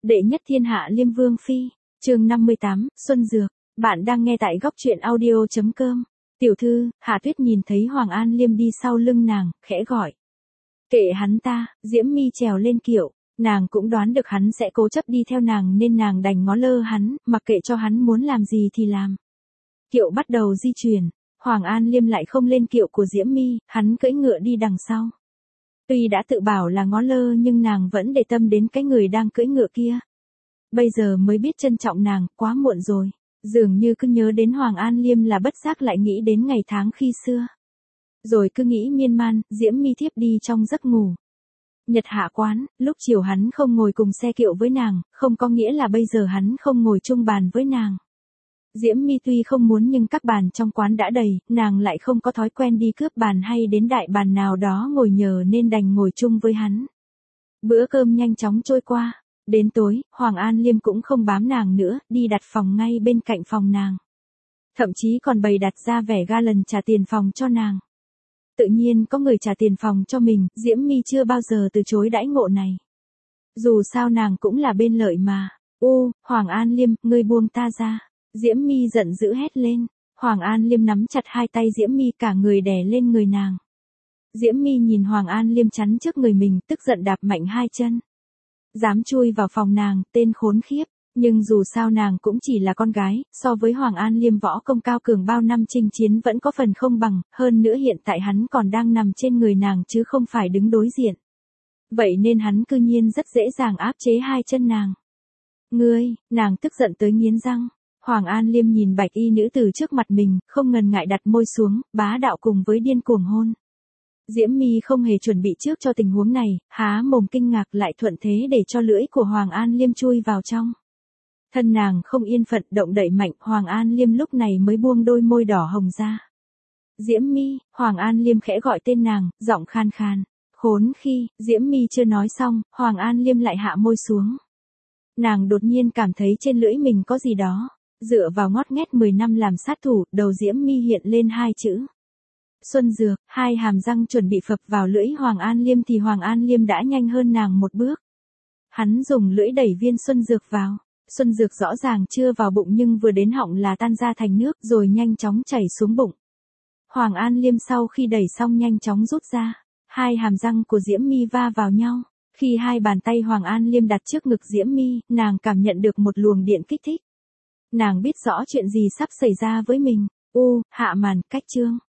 Đệ nhất thiên hạ Liêm Vương Phi, chương 58, Xuân Dược, bạn đang nghe tại góc truyện audio.com. Tiểu thư, Hạ Tuyết nhìn thấy Hoàng An Liêm đi sau lưng nàng, khẽ gọi. Kệ hắn ta, Diễm Mi trèo lên kiệu, nàng cũng đoán được hắn sẽ cố chấp đi theo nàng nên nàng đành ngó lơ hắn, mặc kệ cho hắn muốn làm gì thì làm. Kiệu bắt đầu di chuyển, Hoàng An Liêm lại không lên kiệu của Diễm Mi, hắn cưỡi ngựa đi đằng sau. Tuy đã tự bảo là ngó lơ nhưng nàng vẫn để tâm đến cái người đang cưỡi ngựa kia. Bây giờ mới biết trân trọng nàng, quá muộn rồi. Dường như cứ nhớ đến Hoàng An Liêm là bất giác lại nghĩ đến ngày tháng khi xưa. Rồi cứ nghĩ miên man, Diễm Mi thiếp đi trong giấc ngủ. Nhật hạ quán, lúc chiều hắn không ngồi cùng xe kiệu với nàng, không có nghĩa là bây giờ hắn không ngồi chung bàn với nàng. Diễm Mi tuy không muốn nhưng các bàn trong quán đã đầy, nàng lại không có thói quen đi cướp bàn hay đến đại bàn nào đó ngồi nhờ nên đành ngồi chung với hắn. Bữa cơm nhanh chóng trôi qua. Đến tối, Hoàng An Liêm cũng không bám nàng nữa, đi đặt phòng ngay bên cạnh phòng nàng. Thậm chí còn bày đặt ra vẻ ga lần trả tiền phòng cho nàng. Tự nhiên có người trả tiền phòng cho mình, Diễm Mi chưa bao giờ từ chối đãi ngộ này. Dù sao nàng cũng là bên lợi mà. Hoàng An Liêm, ngươi buông ta ra. Diễm Mi giận dữ hét lên. Hoàng An Liêm nắm chặt hai tay Diễm Mi, cả người đè lên người nàng. Diễm Mi nhìn Hoàng An Liêm chắn trước người mình, tức giận đạp mạnh hai chân. Dám chui vào phòng nàng, tên khốn khiếp. Nhưng dù sao nàng cũng chỉ là con gái, so với Hoàng An Liêm võ công cao cường bao năm chinh chiến vẫn có phần không bằng, hơn nữa hiện tại hắn còn đang nằm trên người nàng chứ không phải đứng đối diện. Vậy nên hắn cư nhiên rất dễ dàng áp chế hai chân nàng. Ngươi, nàng tức giận tới nghiến răng. Hoàng An Liêm nhìn bạch y nữ tử trước mặt mình, không ngần ngại đặt môi xuống, bá đạo cùng với điên cuồng hôn. Diễm Mi không hề chuẩn bị trước cho tình huống này, há mồm kinh ngạc lại thuận thế để cho lưỡi của Hoàng An Liêm chui vào trong. Thân nàng không yên phận động đậy mạnh, Hoàng An Liêm lúc này mới buông đôi môi đỏ hồng ra. Diễm Mi, Hoàng An Liêm khẽ gọi tên nàng, giọng khan khan. Khốn khi, Diễm Mi chưa nói xong, Hoàng An Liêm lại hạ môi xuống. Nàng đột nhiên cảm thấy trên lưỡi mình có gì đó. Dựa vào ngót nghét 10 năm làm sát thủ, đầu Diễm Mi hiện lên hai chữ. Xuân Dược, hai hàm răng chuẩn bị phập vào lưỡi Hoàng An Liêm thì Hoàng An Liêm đã nhanh hơn nàng một bước. Hắn dùng lưỡi đẩy viên Xuân Dược vào. Xuân Dược rõ ràng chưa vào bụng nhưng vừa đến họng là tan ra thành nước rồi nhanh chóng chảy xuống bụng. Hoàng An Liêm sau khi đẩy xong nhanh chóng rút ra. Hai hàm răng của Diễm Mi va vào nhau. Khi hai bàn tay Hoàng An Liêm đặt trước ngực Diễm Mi, nàng cảm nhận được một luồng điện kích thích. Nàng biết rõ chuyện gì sắp xảy ra với mình. Hạ màn, cách chương.